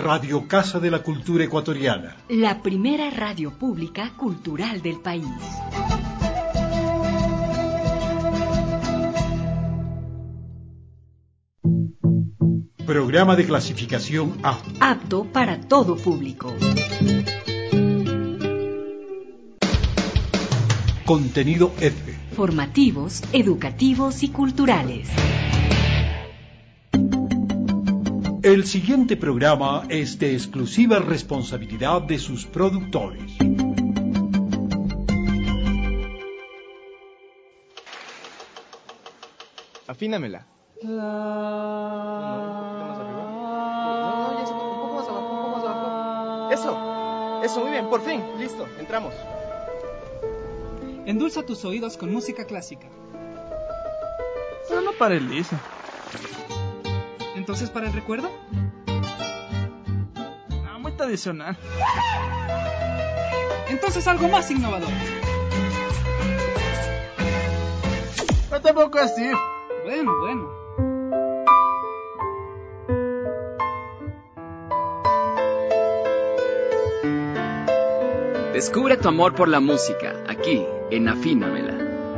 Radio Casa de la Cultura Ecuatoriana. La primera radio pública cultural del país. Programa de clasificación A. Apto para todo público. Contenido F. Formativos, educativos y culturales. El siguiente programa es de exclusiva responsabilidad de sus productores. Afínamela. Un poquito más arriba. No, ya se un poco más abajo, un poco más abajo. Eso, muy bien, por fin, listo, entramos. Endulza tus oídos con música clásica. Pero no para el liso. ¿Entonces para el recuerdo? No, muy tradicional. Entonces algo más innovador. No tampoco así. Bueno. Descubre tu amor por la música, aquí, en Afínamela.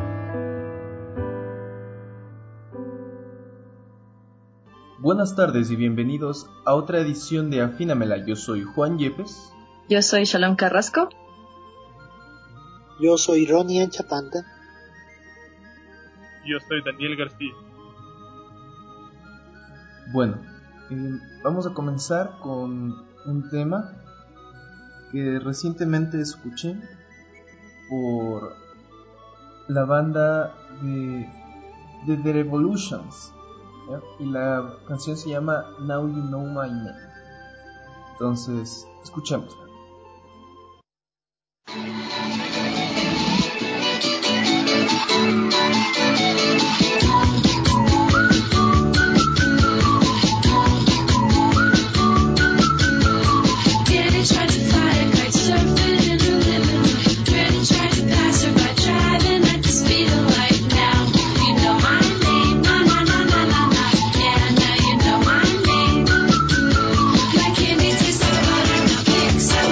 Buenas tardes y bienvenidos a otra edición de Afínamela. Yo soy Juan Yepes. Yo soy Shalom Carrasco. Yo soy Ronnie Chapanta. Yo soy Daniel García. Bueno, vamos a comenzar con un tema que recientemente escuché por la banda de The Revolutions, ¿ya? Y la canción se llama Now You Know My Name. Entonces, escuchemos. Like candy tastes like butter, now pick some.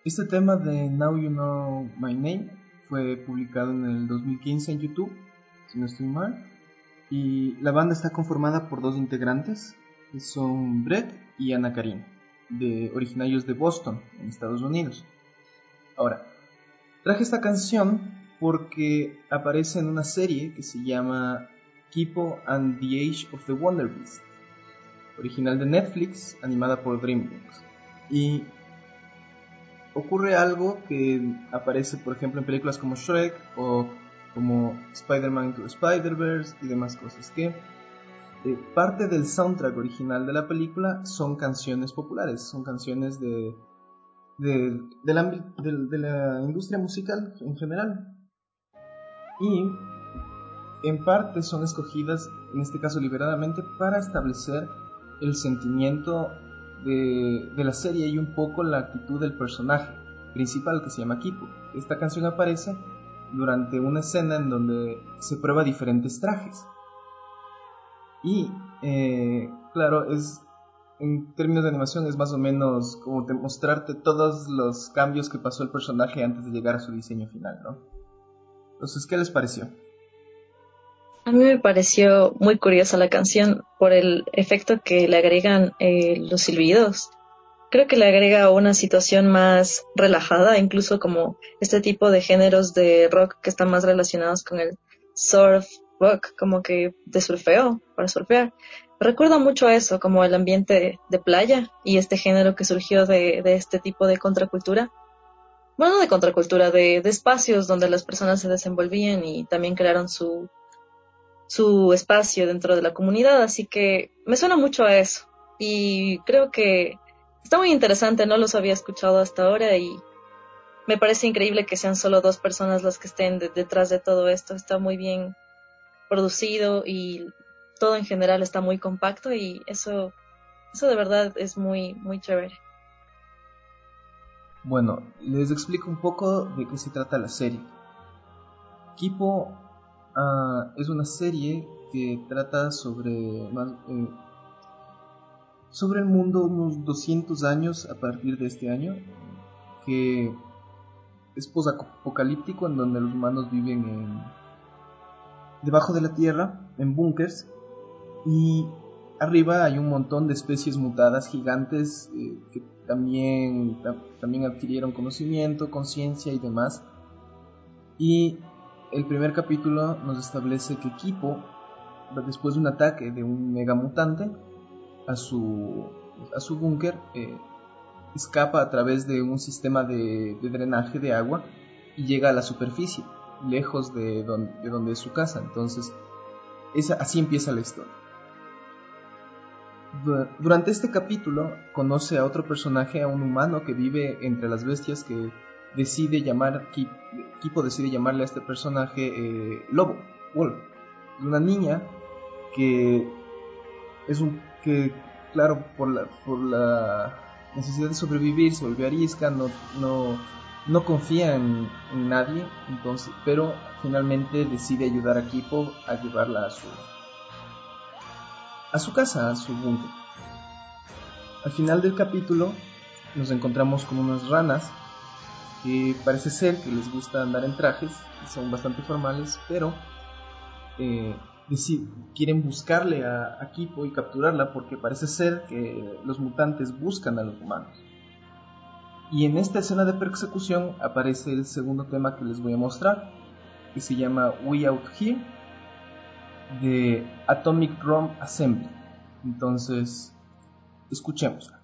Este tema de Now You Know My Name fue publicado en el 2015 en YouTube, si no estoy mal, y la banda está conformada por 2 integrantes, que son Brett y Anna Karin, originarios de Boston, en Estados Unidos. Ahora, traje esta canción porque aparece en una serie que se llama Kipo and the Age of the Wonder Beast, original de Netflix, animada por DreamWorks. Y ocurre algo que aparece, por ejemplo, en películas como Shrek o como Spider-Man Into the Spider-Verse y demás cosas, que parte del soundtrack original de la película son canciones populares, son canciones de la industria musical en general. Y en parte son escogidas, en este caso deliberadamente, para establecer el sentimiento de la serie y un poco la actitud del personaje principal, que se llama Kipo. Esta canción aparece durante una escena en donde se prueba diferentes trajes. Y claro, en términos de animación es más o menos como mostrarte todos los cambios que pasó el personaje antes de llegar a su diseño final, ¿no? Entonces, ¿qué les pareció? A mí me pareció muy curiosa la canción por el efecto que le agregan los silbidos. Creo que le agrega una situación más relajada, incluso como este tipo de géneros de rock que están más relacionados con el surf rock, como que de surfeo, para surfear. Recuerda mucho a eso, como el ambiente de playa y este género que surgió de este tipo de contracultura. Bueno, no de contracultura, de espacios donde las personas se desenvolvían y también crearon su espacio dentro de la comunidad, así que me suena mucho a eso y creo que está muy interesante, no los había escuchado hasta ahora y me parece increíble que sean solo 2 personas las que estén detrás de todo esto. Está muy bien producido y todo en general está muy compacto y eso de verdad es muy, muy chévere. Bueno, les explico un poco de qué se trata la serie. Kipo es una serie que trata sobre el mundo unos 200 años a partir de este año, que es posapocalíptico, en donde los humanos viven debajo de la tierra, en búnkers, y arriba hay un montón de especies mutadas gigantes que también adquirieron conocimiento, conciencia y demás. Y el primer capítulo nos establece que Kipo, después de un ataque de un megamutante a su búnker, escapa a través de un sistema de drenaje de agua y llega a la superficie, lejos de donde es su casa. Entonces, así empieza la historia. Durante este capítulo conoce a otro personaje, a un humano que vive entre las bestias, que Kipo decide llamarle a este personaje Lobo, Wolf. Una niña que claro, por la necesidad de sobrevivir, se volvió arisca, no confía en nadie, entonces, pero finalmente decide ayudar a Kipo a llevarla a su casa, a su búnker. Al final del capítulo nos encontramos con unas ranas que parece ser que les gusta andar en trajes y son bastante formales, pero quieren buscarle a Kipo y capturarla, porque parece ser que los mutantes buscan a los humanos. Y en esta escena de persecución aparece el segundo tema que les voy a mostrar, que se llama We Out Here, de Atomic Drum Assembly. Entonces, escuchémosla.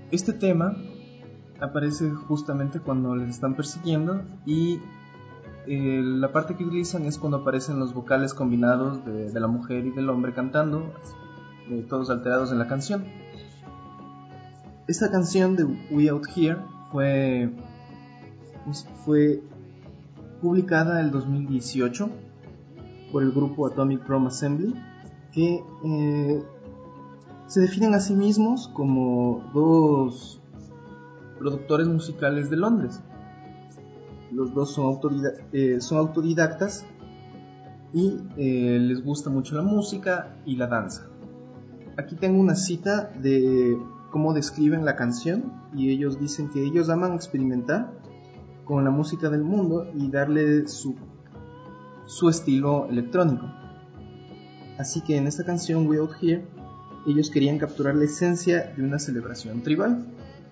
Este tema aparece justamente cuando les están persiguiendo y la parte que utilizan es cuando aparecen los vocales combinados de la mujer y del hombre cantando, todos alterados en la canción. Esta canción de We Out Here fue publicada en el 2018 por el grupo Atomic Drum Assembly, que se definen a sí mismos como dos productores musicales de Londres. Los dos son autodidactas y les gusta mucho la música y la danza. Aquí tengo una cita de cómo describen la canción, y ellos dicen que ellos aman experimentar con la música del mundo y darle su estilo electrónico. Así que en esta canción We Out Here ellos querían capturar la esencia de una celebración tribal,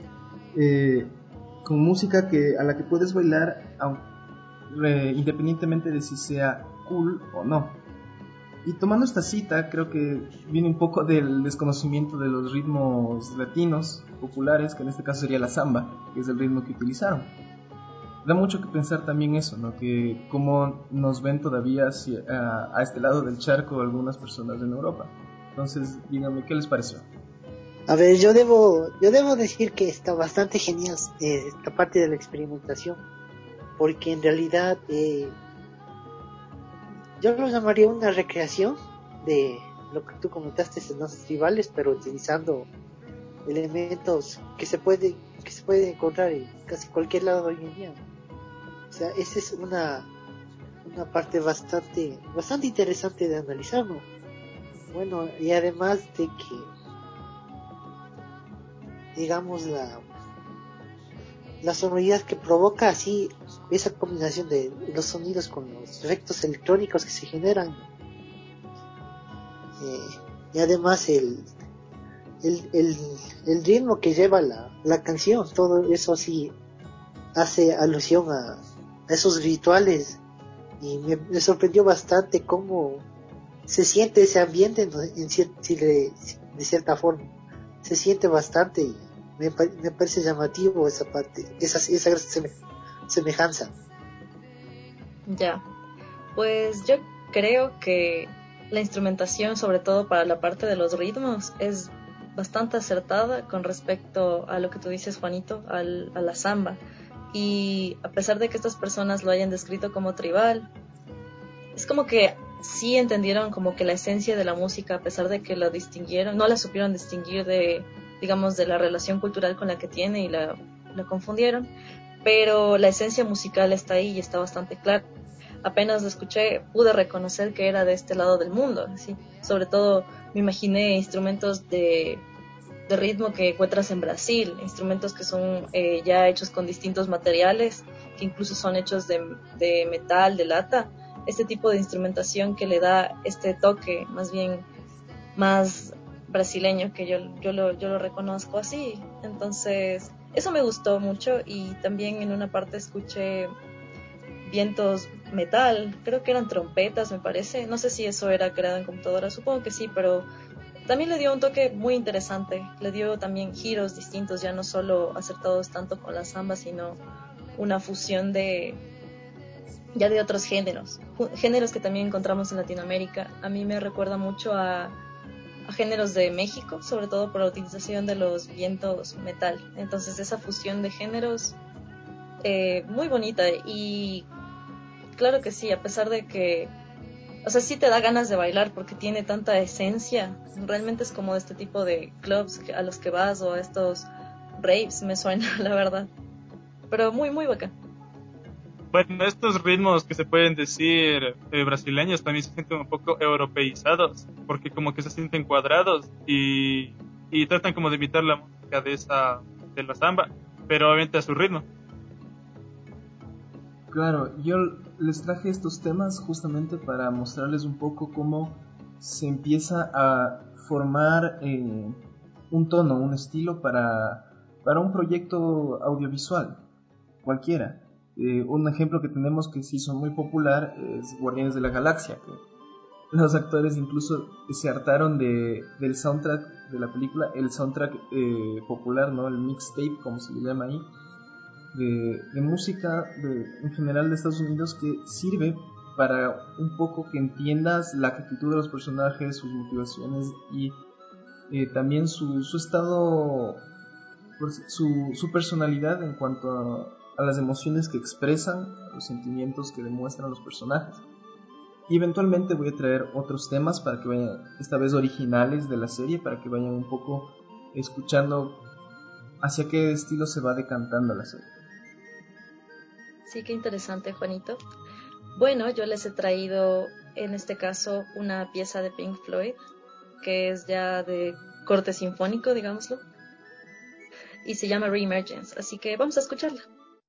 con música a la que puedes bailar independientemente de si sea cool o no. Y tomando esta cita, creo que viene un poco del desconocimiento de los ritmos latinos populares, que en este caso sería la samba, que es el ritmo que utilizaron. Da mucho que pensar también eso, ¿no? Que cómo nos ven todavía a este lado del charco algunas personas en Europa. Entonces, díganme, ¿qué les pareció? A ver, yo debo decir que está bastante genial esta parte de la experimentación, porque en realidad yo lo llamaría una recreación de lo que tú comentaste en los tribales, pero utilizando elementos que se puede encontrar en casi cualquier lado hoy en día. O sea, esa es una parte bastante interesante de analizar, ¿no? Bueno, y además de que, digamos, la sonoridad que provoca así esa combinación de los sonidos con los efectos electrónicos que se generan, y además el ritmo que lleva la canción, todo eso sí hace alusión a esos rituales, y me sorprendió bastante cómo se siente ese ambiente, ¿no? De cierta forma se siente bastante, y me parece llamativo esa parte, esa semejanza. Ya, pues yo creo que la instrumentación, sobre todo para la parte de los ritmos, es bastante acertada con respecto a lo que tú dices, Juanito, a la samba. Y a pesar de que estas personas lo hayan descrito como tribal, es como que sí entendieron como que la esencia de la música, a pesar de que la distinguieron, no la supieron distinguir de, digamos, de la relación cultural con la que tiene, y la confundieron, pero la esencia musical está ahí y está bastante clara. Apenas lo escuché, pude reconocer que era de este lado del mundo, ¿sí? Sobre todo me imaginé instrumentos de ritmo que encuentras en Brasil, instrumentos que son ya hechos con distintos materiales, que incluso son hechos de metal, de lata, este tipo de instrumentación que le da este toque más bien más brasileño, que yo lo reconozco así. Entonces eso me gustó mucho, y también en una parte escuché vientos metal, creo que eran trompetas, me parece, no sé si eso era creado en computadora, supongo que sí, pero también le dio un toque muy interesante, le dio también giros distintos, ya no solo acertados tanto con la samba, sino una fusión de otros géneros que también encontramos en Latinoamérica. A mí me recuerda mucho a géneros de México, sobre todo por la utilización de los vientos metal. Entonces esa fusión de géneros muy bonita, y claro que sí, a pesar de que, o sea, sí te da ganas de bailar porque tiene tanta esencia. Realmente es como este tipo de clubs a los que vas, o a estos raves, me suena, la verdad. Pero muy, muy bacán. Bueno, estos ritmos que se pueden decir brasileños también se sienten un poco europeizados, porque como que se sienten cuadrados y tratan como de imitar la música de la samba, pero obviamente a su ritmo. Claro, yo les traje estos temas justamente para mostrarles un poco cómo se empieza a formar un tono, un estilo para un proyecto audiovisual, cualquiera. Un ejemplo que tenemos que se hizo muy popular es Guardianes de la Galaxia, que los actores incluso se hartaron del soundtrack de la película, el soundtrack popular, ¿no? El mixtape, como se le llama ahí, de música en general de Estados Unidos, que sirve para un poco que entiendas la actitud de los personajes, sus motivaciones y también su estado, pues, su personalidad en cuanto a las emociones que expresan, los sentimientos que demuestran los personajes. Y eventualmente voy a traer otros temas para que vayan, esta vez originales de la serie, para que vayan un poco escuchando hacia qué estilo se va decantando la serie. Sí, qué interesante, Juanito. Bueno, yo les he traído en este caso una pieza de Pink Floyd, que es ya de corte sinfónico, digámoslo, y se llama Reemergence, así que vamos a escucharla.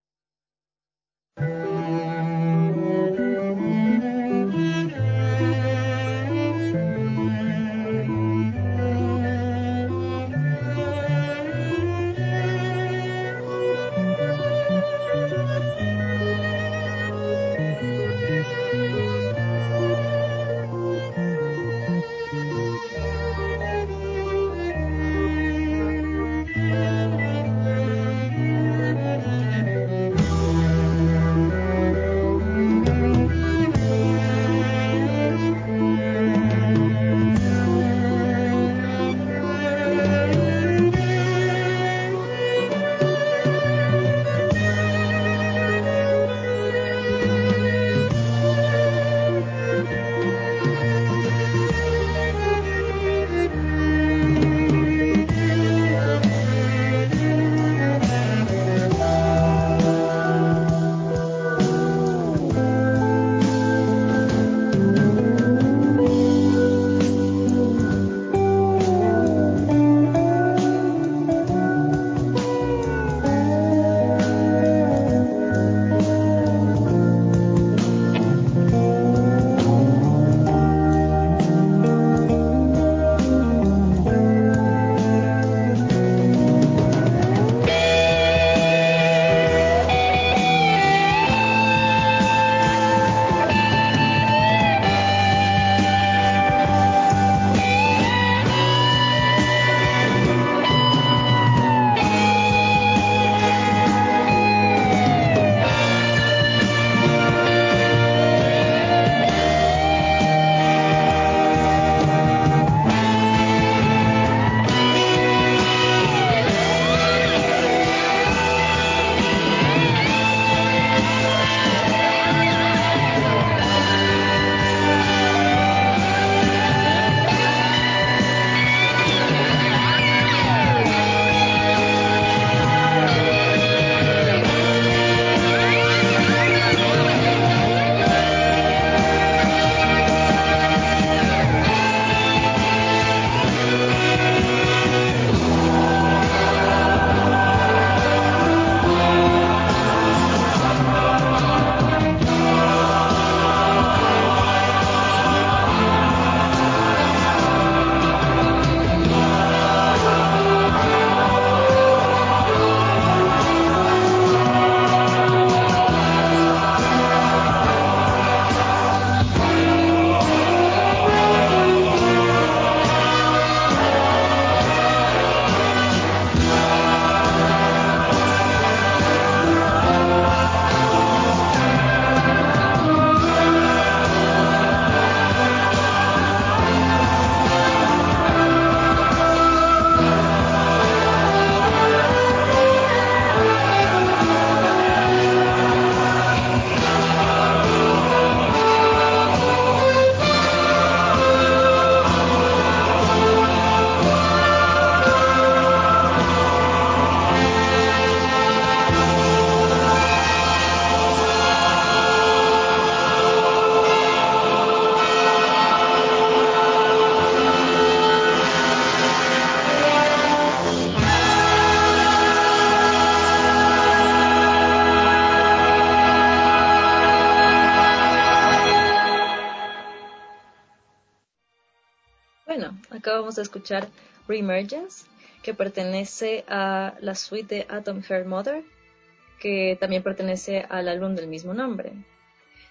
Bueno, acabamos de escuchar Reemergence, que pertenece a la suite de Atom Heart Mother, que también pertenece al álbum del mismo nombre.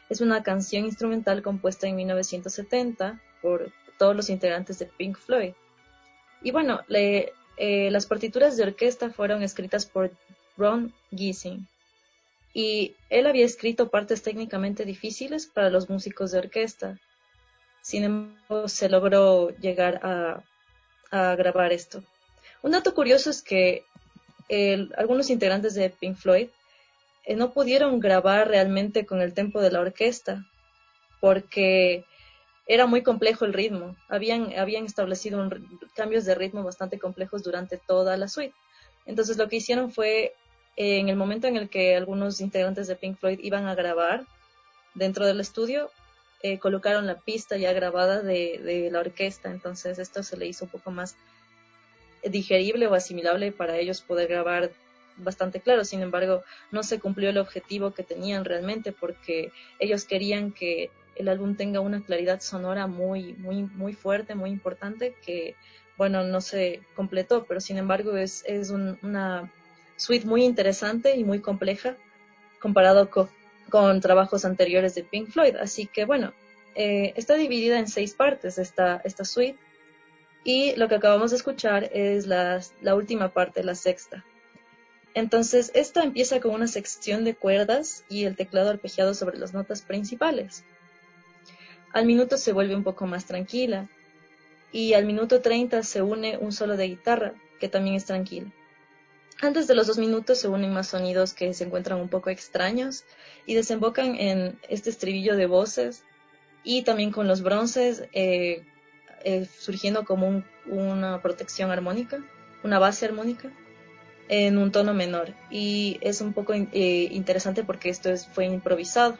Es una canción instrumental compuesta en 1970 por todos los integrantes de Pink Floyd. Y bueno, las partituras de orquesta fueron escritas por Ron Gissing. Y él había escrito partes técnicamente difíciles para los músicos de orquesta. Sin embargo, se logró llegar a grabar esto. Un dato curioso es que algunos integrantes de Pink Floyd no pudieron grabar realmente con el tempo de la orquesta porque era muy complejo el ritmo. Habían establecido cambios de ritmo bastante complejos durante toda la suite. Entonces lo que hicieron fue, en el momento en el que algunos integrantes de Pink Floyd iban a grabar dentro del estudio, colocaron la pista ya grabada de la orquesta. Entonces esto se le hizo un poco más digerible o asimilable para ellos poder grabar bastante claro. Sin embargo, no se cumplió el objetivo que tenían realmente, porque ellos querían que el álbum tenga una claridad sonora muy, muy, muy fuerte, muy importante, que, bueno, no se completó, pero sin embargo es una suite muy interesante y muy compleja comparado con trabajos anteriores de Pink Floyd. Así que, bueno, está dividida en 6 partes esta suite, y lo que acabamos de escuchar es la última parte, la sexta. Entonces, esta empieza con una sección de cuerdas y el teclado arpegiado sobre las notas principales. Al minuto se vuelve un poco más tranquila, y al minuto 30 se une un solo de guitarra, que también es tranquilo. Antes de los 2 minutos se unen más sonidos que se encuentran un poco extraños y desembocan en este estribillo de voces, y también con los bronces surgiendo como una protección armónica, una base armónica en un tono menor. Y es un poco interesante porque esto fue improvisado.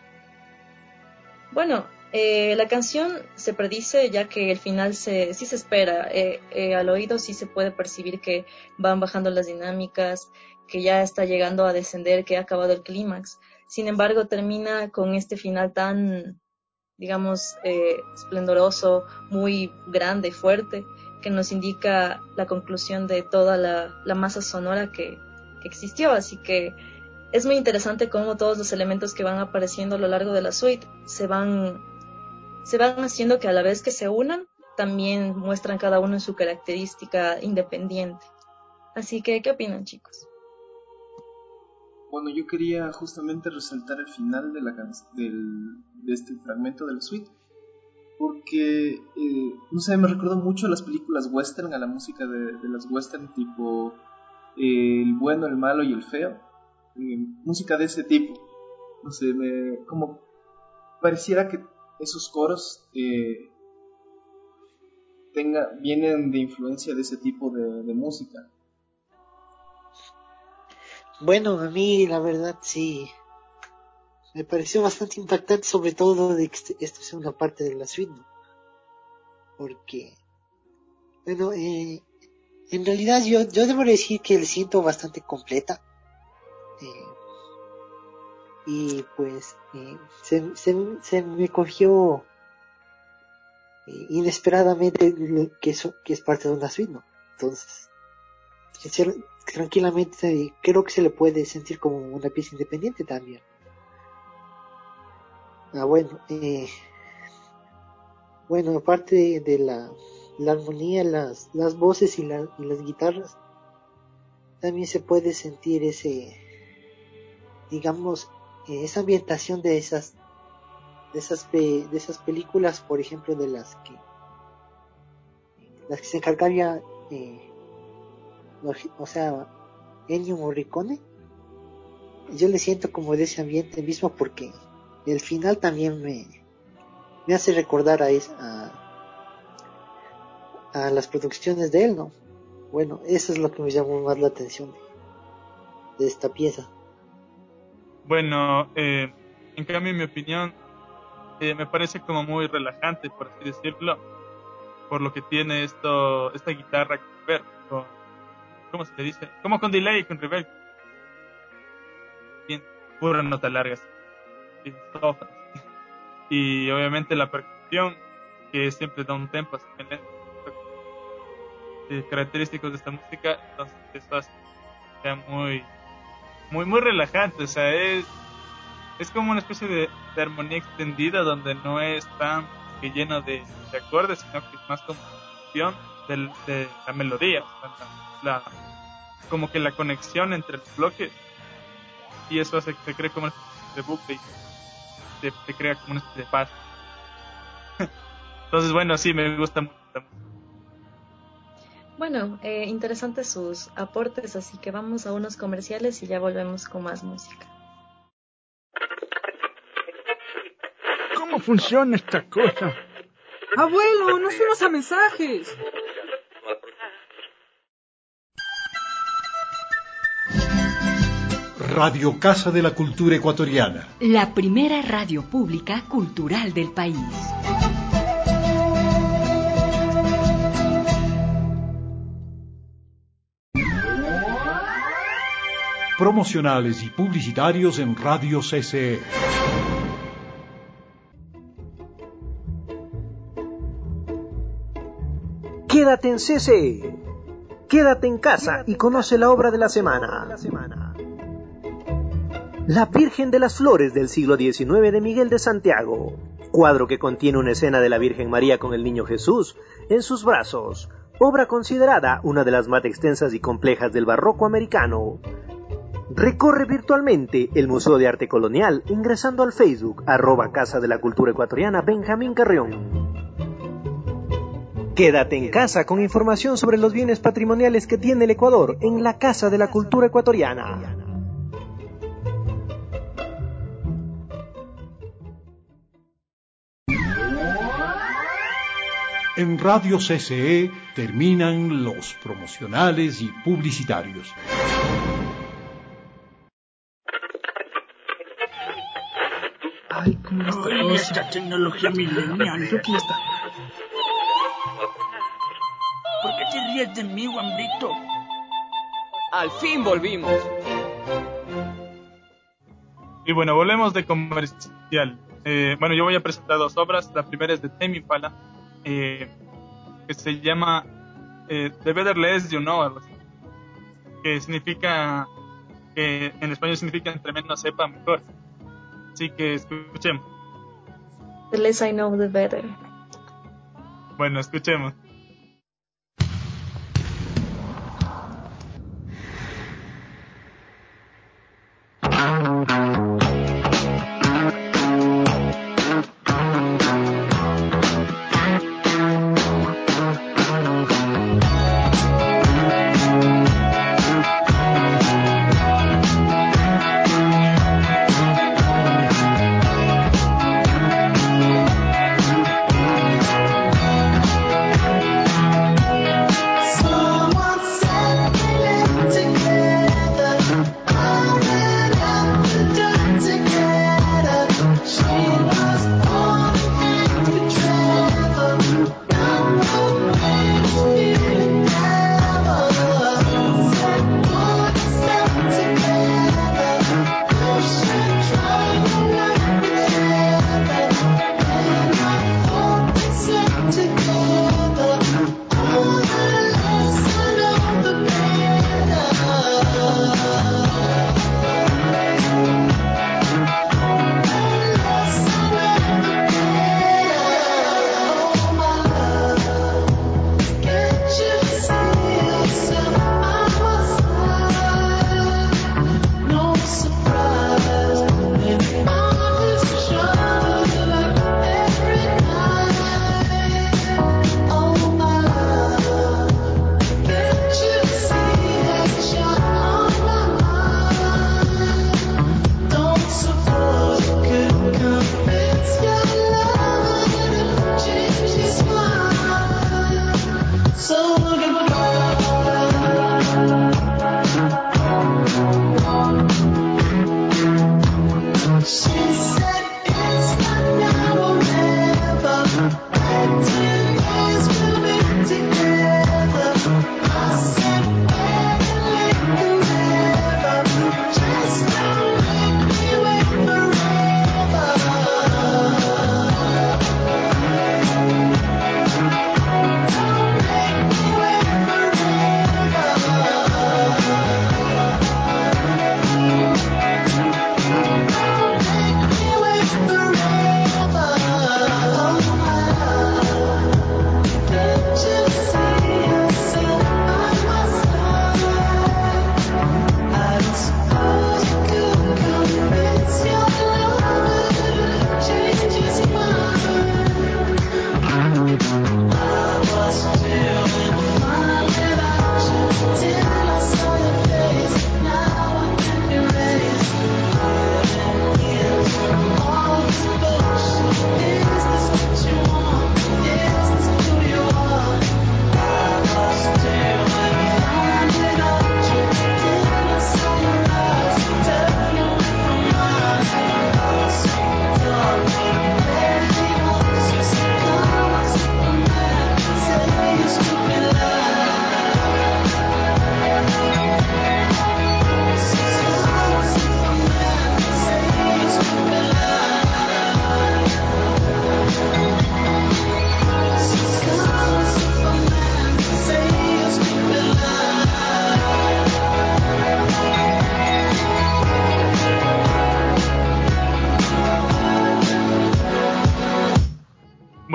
Bueno, la canción se predice, ya que el final sí se espera. Al oído sí se puede percibir que van bajando las dinámicas, que ya está llegando a descender, que ha acabado el clímax. Sin embargo, termina con este final tan, digamos, esplendoroso, muy grande, fuerte, que nos indica la conclusión de toda la masa sonora que existió. Así que es muy interesante cómo todos los elementos que van apareciendo a lo largo de la suite se van haciendo que, a la vez que se unan, también muestran cada uno en su característica independiente. Así que, ¿qué opinan, chicos? Bueno, yo quería justamente resaltar el final de este fragmento de la suite, porque, no sé, me recordó mucho a las películas western, a la música de las western, tipo El bueno, el malo y el feo, música de ese tipo. No sé, como pareciera que esos coros vienen de influencia de ese tipo de música. Bueno, a mí la verdad sí me pareció bastante impactante, sobre todo de que esto sea una parte de la suite, ¿no? Porque, bueno, en realidad yo debo decir que la siento bastante completa. Y pues se me cogió inesperadamente que es parte de una suite, ¿no? Entonces, tranquilamente creo que se le puede sentir como una pieza independiente también. Bueno, aparte de la armonía, las voces y las guitarras, también se puede sentir digamos, esa ambientación de esas películas, por ejemplo, de las que se encargaba, o sea, Ennio Morricone. Yo le siento como de ese ambiente mismo, porque el final también me hace recordar a las producciones de él, ¿no? Bueno, eso es lo que me llamó más la atención de esta pieza. Bueno, en cambio, en mi opinión, me parece como muy relajante, por así decirlo, por lo que tiene esta guitarra con reverb, ¿cómo se le dice? Como con delay, con reverb, bien, pura nota larga, así, soft, así. Y obviamente la percusión, que siempre da un tempo así bien lento, característicos de esta música. Entonces eso hace que sea muy, muy, muy relajante. O sea, es como una especie de armonía extendida donde no es tan que lleno de acordes, sino que es más como función de la melodía, o sea, como que la conexión entre los bloques, y eso hace que se cree como una especie de bucle y se crea como una especie de paz. Entonces, bueno, sí, me gusta mucho. Bueno, interesantes sus aportes, así que vamos a unos comerciales y ya volvemos con más música. ¿Cómo funciona esta cosa? Abuelo, nos fuimos a mensajes. Radio Casa de la Cultura Ecuatoriana. La primera radio pública cultural del país. Promocionales y publicitarios en Radio CCE. Quédate en CCE. Quédate en casa y conoce la obra de la semana. La Virgen de las Flores del siglo XIX de Miguel de Santiago. Cuadro que contiene una escena de la Virgen María con el Niño Jesús en sus brazos. Obra considerada una de las más extensas y complejas del barroco americano. Recorre virtualmente el Museo de Arte Colonial ingresando al Facebook @Casa de la Cultura Ecuatoriana Benjamín Carrión. Quédate en casa con información sobre los bienes patrimoniales que tiene el Ecuador en la Casa de la Cultura Ecuatoriana. En Radio CCE terminan los promocionales y publicitarios. Ay, ¿cómo está? Oye, esta tecnología milenial. Creo que ya está. ¿Por qué te ríes de mí, Guambrito? Al fin volvimos. Y bueno, volvemos de comercial. Bueno, yo voy a presentar dos obras. La primera es de Tame Impala, que se llama The Better Less You Know, algo así, que significa, que en español significa entre menos sepa mejor. Así que escuchemos. The less I know, the better. Bueno, escuchemos.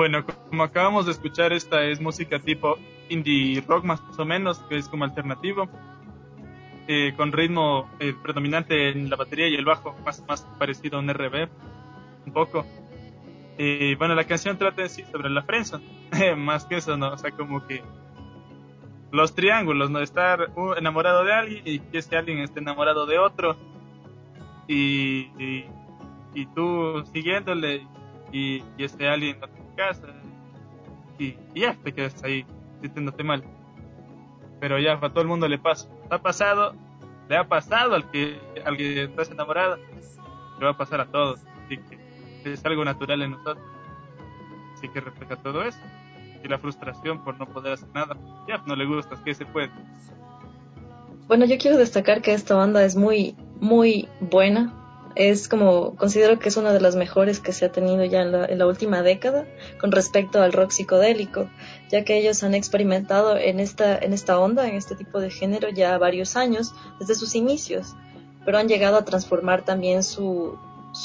Bueno, como acabamos de escuchar, esta es música tipo indie rock más o menos, que es como alternativo, con ritmo predominante en la batería y el bajo, más parecido a un RB, un poco. Bueno, la canción trata en sí sobre la friendzone, más que eso, ¿no? O sea, como que los triángulos, ¿no? Estar enamorado de alguien y que ese alguien esté enamorado de otro y tú siguiéndole y ese alguien a tu casa y ya te quedas ahí sintiéndote mal. Pero ya, a todo el mundo le pasa. Le ha pasado al que estás enamorado, le va a pasar a todos. Así que es algo natural en nosotros. Así que refleja todo eso. Y la frustración por no poder hacer nada. Ya, no le gustas, ¿qué se puede? Bueno, yo quiero destacar que esta banda es muy, muy buena. Considero que es una de las mejores que se ha tenido ya en la última década con respecto al rock psicodélico, ya que ellos han experimentado en esta onda, en este tipo de género ya varios años, desde sus inicios, pero han llegado a transformar también su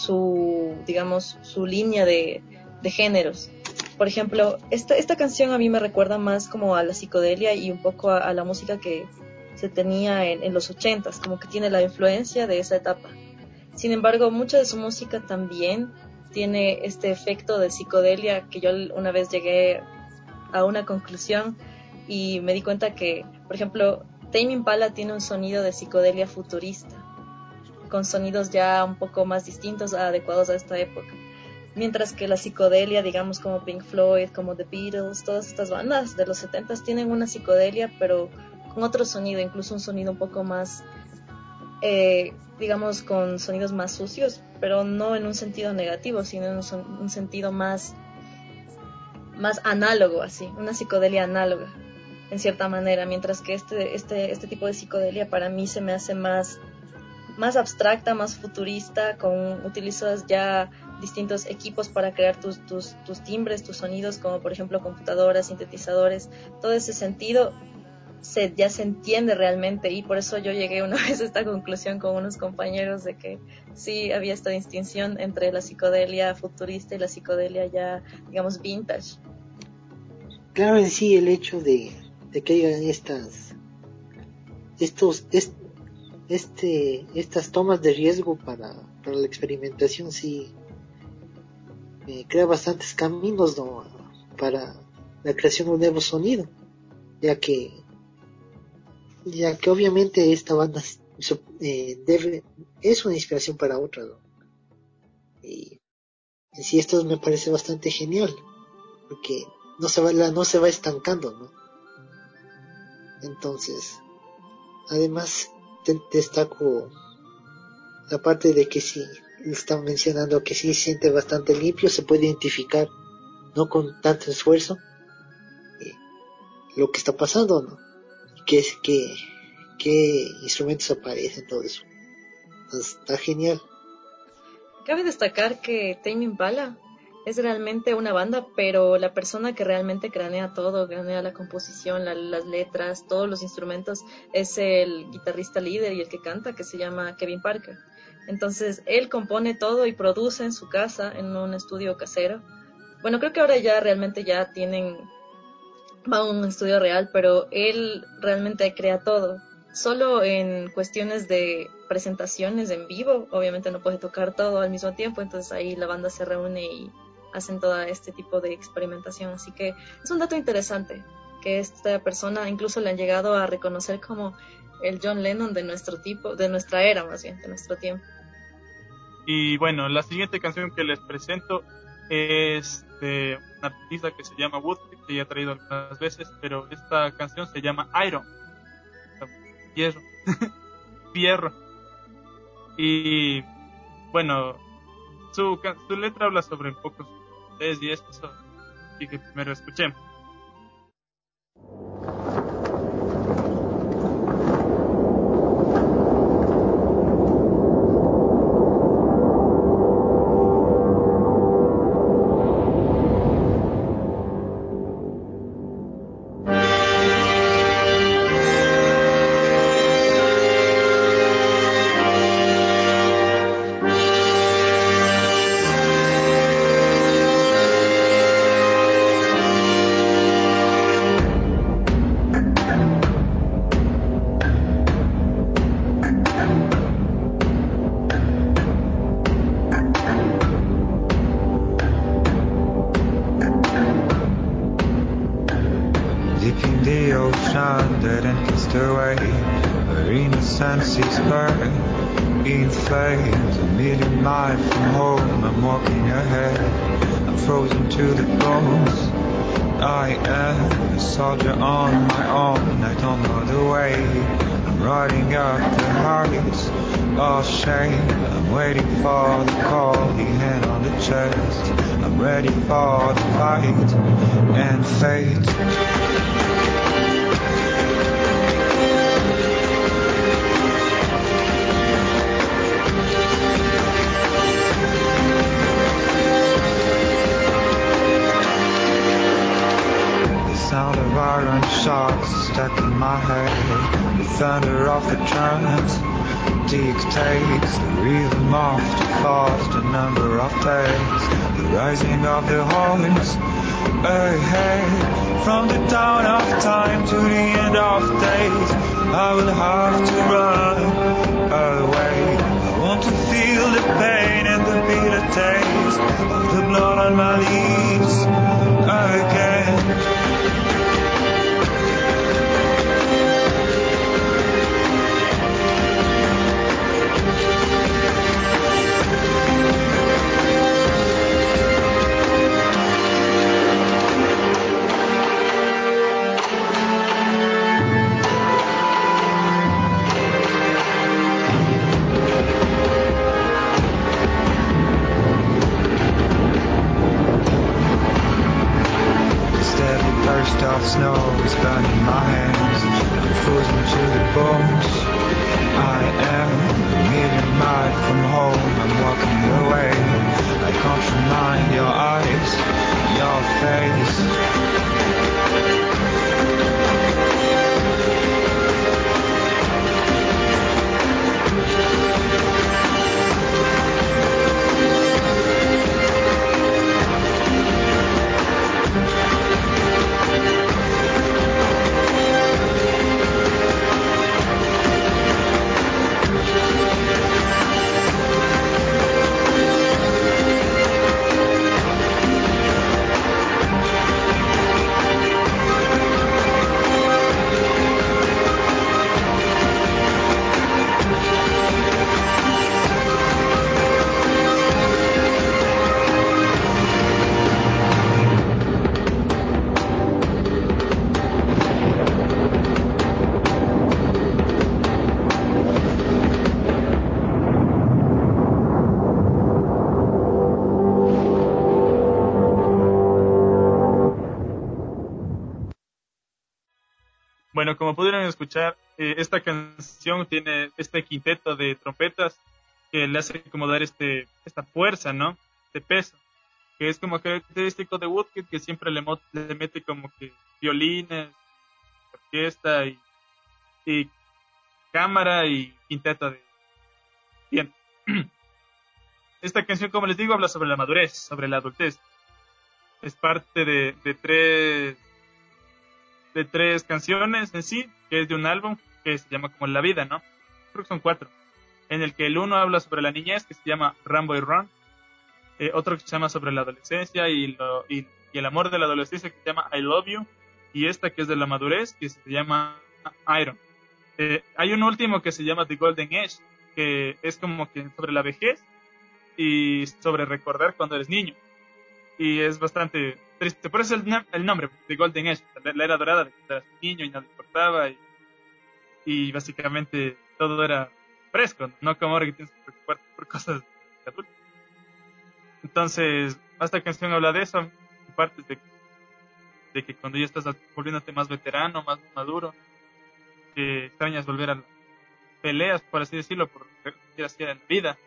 línea de géneros. Por ejemplo, esta canción a mí me recuerda más como a la psicodelia y un poco a la música que se tenía en los 80s, como que tiene la influencia de esa etapa. Sin embargo, mucha de su música también tiene este efecto de psicodelia que yo una vez llegué a una conclusión y me di cuenta que, por ejemplo, Tame Impala tiene un sonido de psicodelia futurista, con sonidos ya un poco más distintos, adecuados a esta época. Mientras que la psicodelia, digamos como Pink Floyd, como The Beatles, todas estas bandas de los 70s tienen una psicodelia, pero con otro sonido, incluso un sonido un poco más, digamos, con sonidos más sucios, pero no en un sentido negativo, sino en un sentido más análogo, así, una psicodelia análoga, en cierta manera, mientras que este tipo de psicodelia para mí se me hace más abstracta, más futurista, utilizas ya distintos equipos para crear tus timbres, tus sonidos, como por ejemplo computadoras, sintetizadores, todo ese sentido ya se entiende realmente, y por eso yo llegué una vez a esta conclusión con unos compañeros de que sí había esta distinción entre la psicodelia futurista y la psicodelia ya, digamos, vintage. Claro, en sí el hecho de que hayan estas tomas de riesgo para la experimentación sí crea bastantes caminos, ¿no?, para la creación de un nuevo sonido, ya que obviamente esta banda es una inspiración para otras, ¿no? Y en sí esto me parece bastante genial, porque no se va estancando, ¿no? Entonces, además destaco la parte de que sí están mencionando que sí se siente bastante limpio, se puede identificar no con tanto esfuerzo lo que está pasando, ¿no? Qué instrumentos aparecen, todo eso. Entonces, está genial. Cabe destacar que Tame Impala es realmente una banda, pero la persona que realmente cranea todo, cranea la composición, las letras, todos los instrumentos, es el guitarrista líder y el que canta, que se llama Kevin Parker. Entonces, él compone todo y produce en su casa, en un estudio casero. Bueno, creo que ahora ya realmente ya va a un estudio real, pero él realmente crea todo. Solo en cuestiones de presentaciones en vivo, obviamente no puede tocar todo al mismo tiempo, entonces ahí la banda se reúne y hacen todo este tipo de experimentación. Así que es un dato interesante que esta persona incluso le han llegado a reconocer como el John Lennon de nuestra era, más bien, de nuestro tiempo. Y bueno, la siguiente canción que les presento es de un artista que se llama Woodkid, que ya he traído algunas veces, pero esta canción se llama Iron, hierro, fierro. Y bueno, su letra habla sobre un poco y esto, así que primero escuchemos. the ocean that enters the way where innocence is burned in flames. A million miles from home, I'm walking ahead, I'm frozen to the bones. I am a soldier on my own, I don't know the way. I'm riding up the heights of shame. I'm waiting for the call, the hand on the chest. I'm ready for the fight and fate. Sound of iron shots stuck in my head. The thunder of the drums dictates the rhythm of the fast, the number of days, the rising of the horns ahead. From the dawn of time to the end of days, I will have to run away. I want to feel the pain and the bitter taste of the blood on my lips again. Of snow is burning my hands, I'm frozen to the bones. I am a million miles from home, I'm walking away. I can't remind your eyes, your face. Bueno, como pudieron escuchar, esta canción tiene este quinteto de trompetas que le hace como dar esta fuerza, ¿no? De peso, que es como característico de Woodkid, que siempre le mete como que violines, orquesta y cámara y quinteto de viento. Esta canción, como les digo, habla sobre la madurez, sobre la adultez. Es parte de tres canciones en sí, que es de un álbum que se llama como La Vida, ¿no? Creo que son 4. En el que el uno habla sobre la niñez, que se llama Rambo y Run. Otro que se llama sobre la adolescencia y el amor de la adolescencia, que se llama I Love You. Y esta que es de la madurez, que se llama Iron. Hay un último que se llama The Golden Age, que es como que sobre la vejez y sobre recordar cuando eres niño. Y es bastante triste. Por eso el nombre, The Golden Age, la era dorada de cuando eras niño y nada importaba. Y básicamente todo era fresco, no como ahora que tienes que preocuparte por cosas de adulto. Entonces, esta canción habla de eso, en partes de que cuando ya estás volviéndote más veterano, más maduro, que extrañas volver a las peleas, por así decirlo, por lo que quieras hacer en la vida.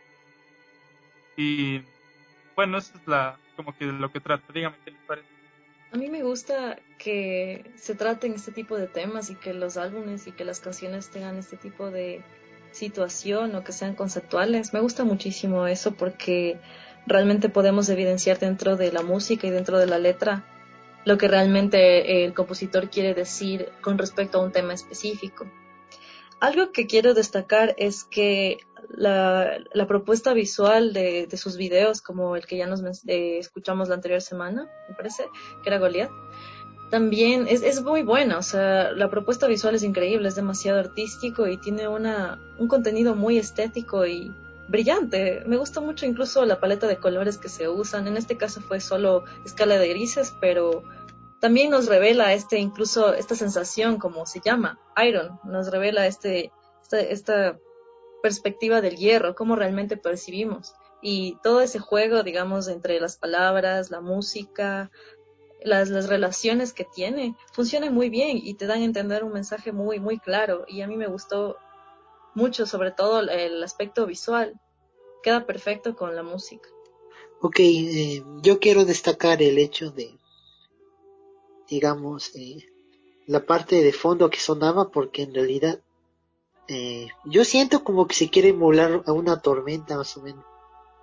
Y bueno, eso es como que lo que trata. Dígame qué les parece. A mí me gusta que se traten este tipo de temas y que los álbumes y que las canciones tengan este tipo de situación o que sean conceptuales. Me gusta muchísimo eso porque realmente podemos evidenciar dentro de la música y dentro de la letra lo que realmente el compositor quiere decir con respecto a un tema específico. Algo que quiero destacar es que la propuesta visual de sus videos, como el que ya escuchamos la anterior semana, me parece, que era Goliath, también es muy buena, o sea, la propuesta visual es increíble, es demasiado artístico y tiene un contenido muy estético y brillante. Me gusta mucho incluso la paleta de colores que se usan. En este caso fue solo escala de grises, pero también nos revela incluso esta sensación, como se llama, Iron, nos revela esta perspectiva del hierro, cómo realmente percibimos. Y todo ese juego, digamos, entre las palabras, la música, las relaciones que tiene, funcionan muy bien y te dan a entender un mensaje muy, muy claro. Y a mí me gustó mucho, sobre todo el aspecto visual. Queda perfecto con la música. Ok, yo quiero destacar el hecho de, digamos, la parte de fondo que sonaba, porque en realidad yo siento como que se quiere emular a una tormenta más o menos.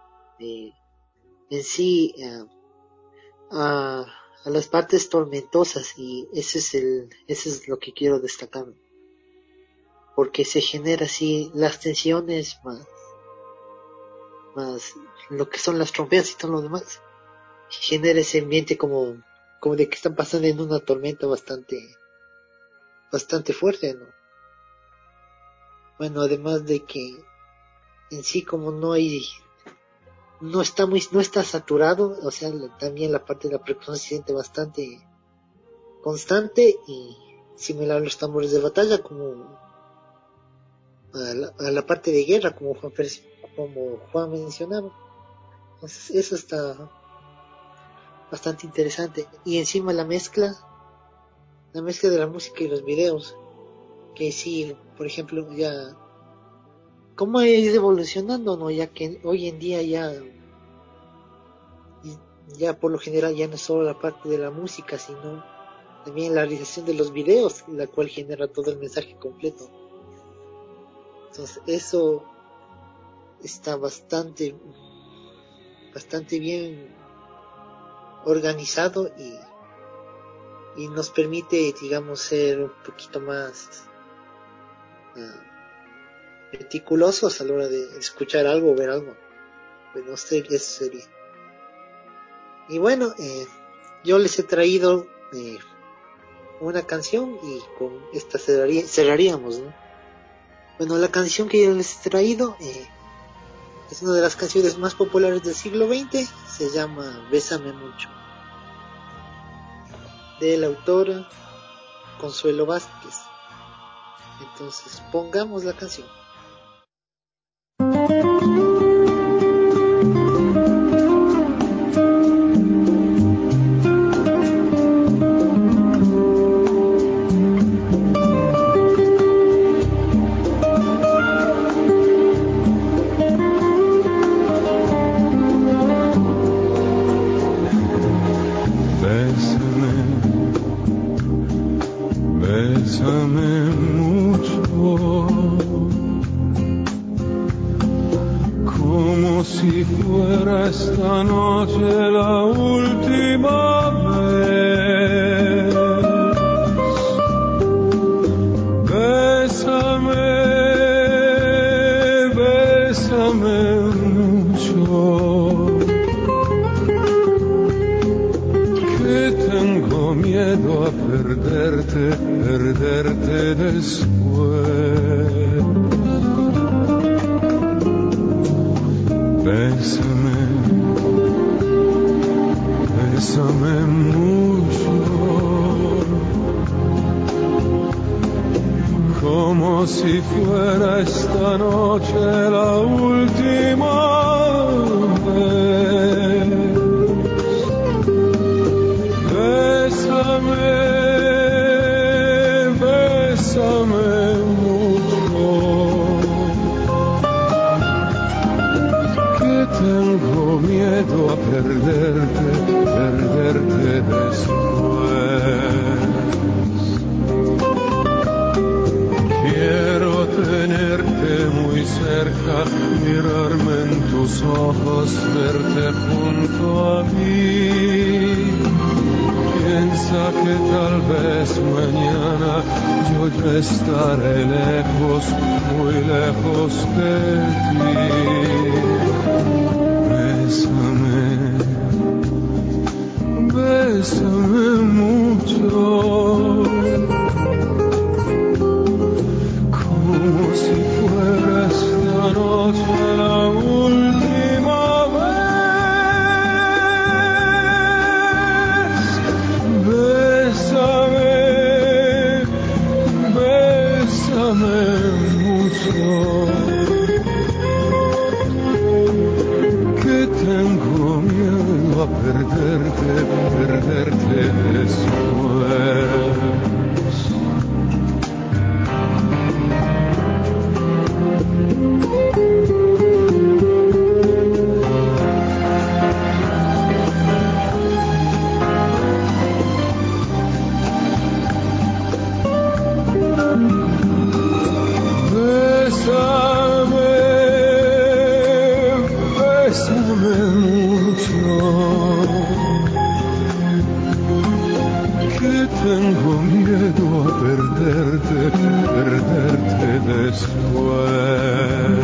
En sí, a las partes tormentosas, y eso es lo que quiero destacar, porque se genera así las tensiones más lo que son las trompetas y todo lo demás, genera ese ambiente como de que están pasando en una tormenta bastante fuerte, ¿no? Bueno, además de que en sí como no está saturado, o sea, también la parte de la percusión se siente bastante constante y similar a los tambores de batalla, como a la parte de guerra, como Juan mencionaba. Entonces eso está bastante interesante. Y encima la mezcla de la música y los videos, que sí, por ejemplo, ya cómo ha ido evolucionando, ¿no? Ya que hoy en día ya por lo general ya no es solo la parte de la música, sino también la realización de los videos, la cual genera todo el mensaje completo. Entonces eso está bastante bien organizado y nos permite, digamos, ser un poquito más meticulosos a la hora de escuchar algo o ver algo. Bueno, eso sería. Y bueno, yo les he traído una canción y con esta cerraríamos, ¿no? Bueno, la canción que yo les he traído es una de las canciones más populares del siglo XX, se llama Bésame Mucho, de la autora Consuelo Vázquez. Entonces, pongamos la canción. Bésame mucho, como si fuera esta noche la última vez. Bésame mucho, que tengo miedo a perderte después. Bésame mucho, como si fuera esta noche la última vez. Bésame mucho, que tengo miedo a perderte después. Quiero tenerte muy cerca, mirarme en tus ojos, verte junto a mí. Piensa que tal vez mañana yo ya estaré lejos, muy lejos de ti. Bésame mucho, mucho, como si fuera esta noche la última vez. Bésame, bésame mucho, que tengo miedo a perderte después. Bésame mucho, que tengo miedo a perderte después.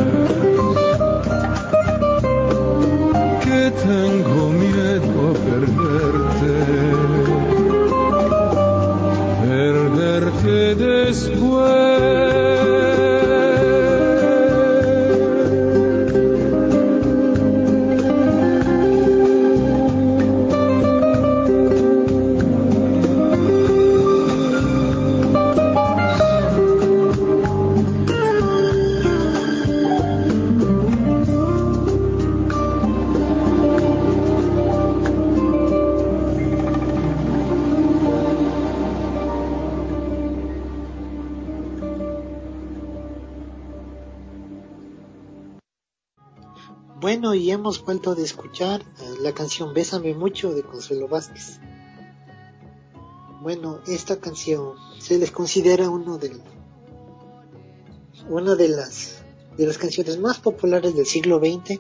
Que tengo miedo a perderte después. Bueno, y hemos vuelto de escuchar la canción Bésame Mucho de Consuelo Vázquez. Bueno, esta canción se les considera una de las canciones más populares del siglo XX,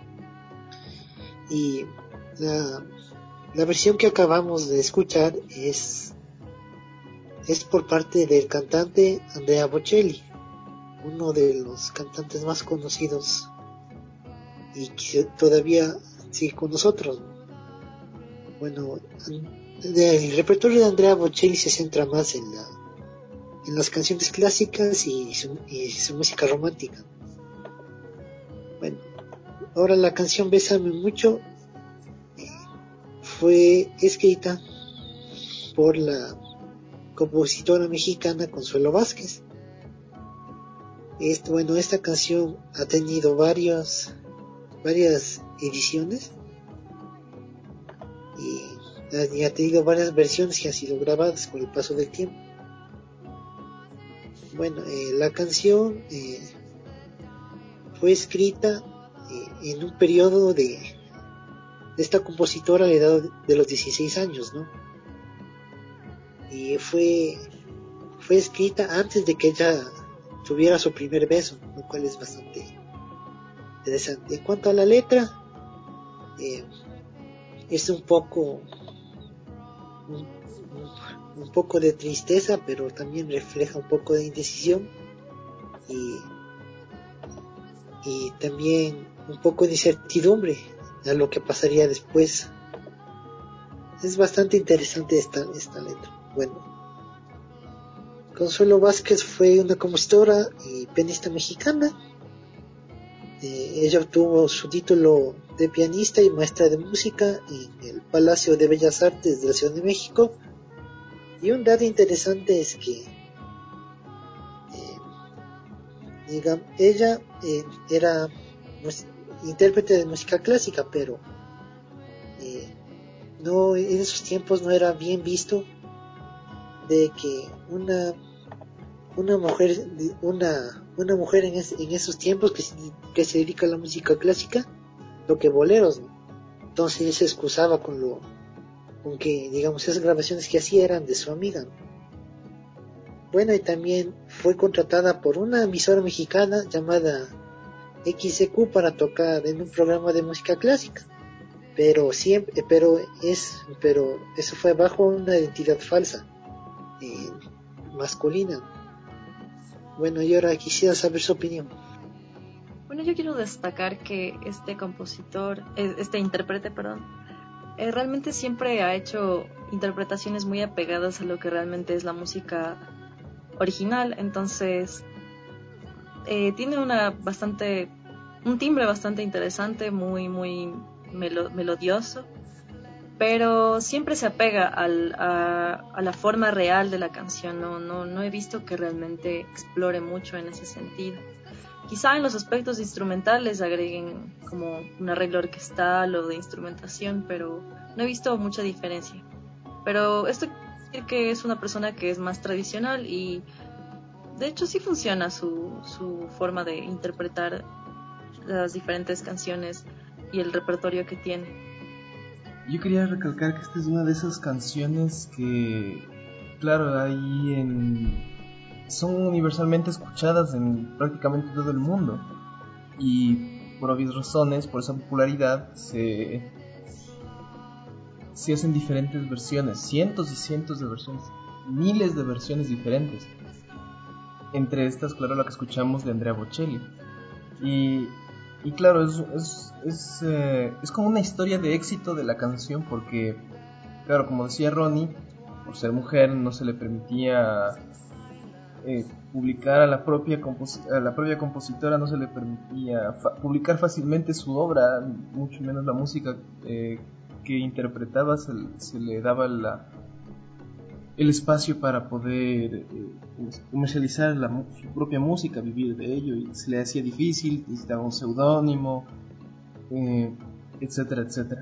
y la versión que acabamos de escuchar es por parte del cantante Andrea Bocelli, uno de los cantantes más conocidos y que todavía sigue con nosotros. Bueno, el repertorio de Andrea Bocelli se centra más en las canciones clásicas y su música romántica. Bueno, ahora la canción Bésame Mucho fue escrita por la compositora mexicana Consuelo Vázquez. Esta canción ha tenido varias ediciones y ha tenido varias versiones que han sido grabadas con el paso del tiempo. Bueno, la canción fue escrita en un periodo de esta compositora a la edad de los 16 años, ¿no? Y fue escrita antes de que ella tuviera su primer beso, lo cual es bastante interesante. En cuanto a la letra, es un poco de tristeza, pero también refleja un poco de indecisión y también un poco de incertidumbre a lo que pasaría después. Es bastante interesante esta letra. Bueno, Consuelo Vázquez fue una compositora y pianista mexicana. Ella obtuvo su título de pianista y maestra de música en el Palacio de Bellas Artes de la Ciudad de México. Y un dato interesante es que ella era intérprete de música clásica, pero no, en esos tiempos no era bien visto de que una mujer en esos tiempos que se dedica a la música clásica toque boleros, ¿no? Entonces se excusaba con que, digamos, esas grabaciones que hacía eran de su amiga, ¿no? Bueno, y también fue contratada por una emisora mexicana llamada XQ para tocar en un programa de música clásica, pero eso fue bajo una identidad falsa, masculina. Bueno, y ahora quisiera saber su opinión. Bueno, yo quiero destacar que este intérprete, realmente siempre ha hecho interpretaciones muy apegadas a lo que realmente es la música original, entonces tiene un timbre bastante interesante, muy melodioso, pero siempre se apega a la forma real de la canción. No he visto que realmente explore mucho en ese sentido. Quizá en los aspectos instrumentales agreguen como un arreglo orquestal o de instrumentación, pero no he visto mucha diferencia. Pero esto quiere decir que es una persona que es más tradicional y de hecho sí funciona su forma de interpretar las diferentes canciones y el repertorio que tiene. Yo quería recalcar que esta es una de esas canciones que, claro, son universalmente escuchadas en prácticamente todo el mundo, y por obvias razones, por esa popularidad, se hacen diferentes versiones, cientos y cientos de versiones, miles de versiones diferentes. Entre estas, claro, la que escuchamos de Andrea Bocelli. Y claro, es como una historia de éxito de la canción, porque, claro, como decía Ronnie, por ser mujer no se le permitía publicar a la propia compositora, no se le permitía publicar fácilmente su obra, mucho menos la música que interpretaba. Se le daba el espacio para poder comercializar su propia música, vivir de ello, y se le hacía difícil, necesitaba un seudónimo, etcétera, etcétera.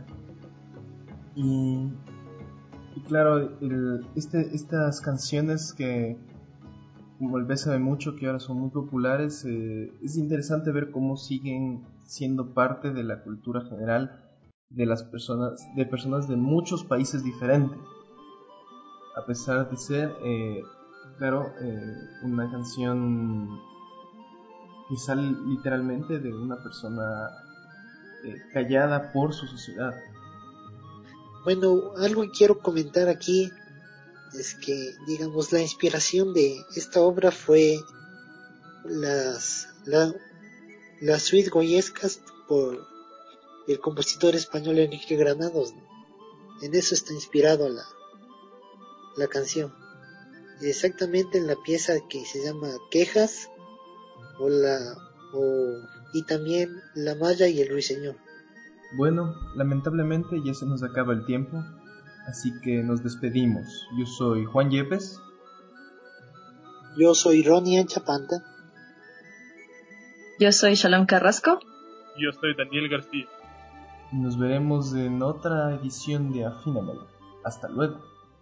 Y claro, estas canciones que, como el Bésame Mucho, que ahora son muy populares, es interesante ver cómo siguen siendo parte de la cultura general de personas de muchos países diferentes, a pesar de ser, claro, una canción que sale literalmente de una persona callada por su sociedad. Bueno, algo que quiero comentar aquí es que, digamos, la inspiración de esta obra fue las suite goyescas por el compositor español Enrique Granados, ¿no? En eso está inspirado la canción, exactamente en la pieza que se llama Quejas y también La Maya y el Ruiseñor. Bueno, lamentablemente ya se nos acaba el tiempo, así que nos despedimos. Yo soy Juan Yepes. Yo soy Ronnie Anchapanta. Yo soy Shalom Carrasco. Yo soy Daniel García. Nos veremos en otra edición de Afínamela. Hasta luego.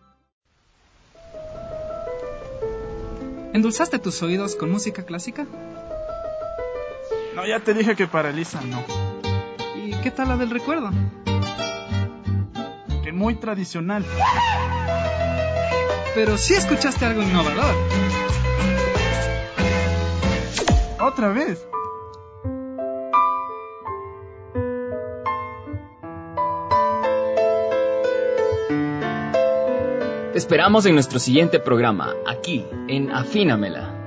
¿Endulzaste tus oídos con música clásica? No, ya te dije que para Elisa no. ¿Y qué tal la del recuerdo? Que muy tradicional. Pero sí escuchaste algo innovador. ¿Otra vez? Te esperamos en nuestro siguiente programa, aquí en Afínamela.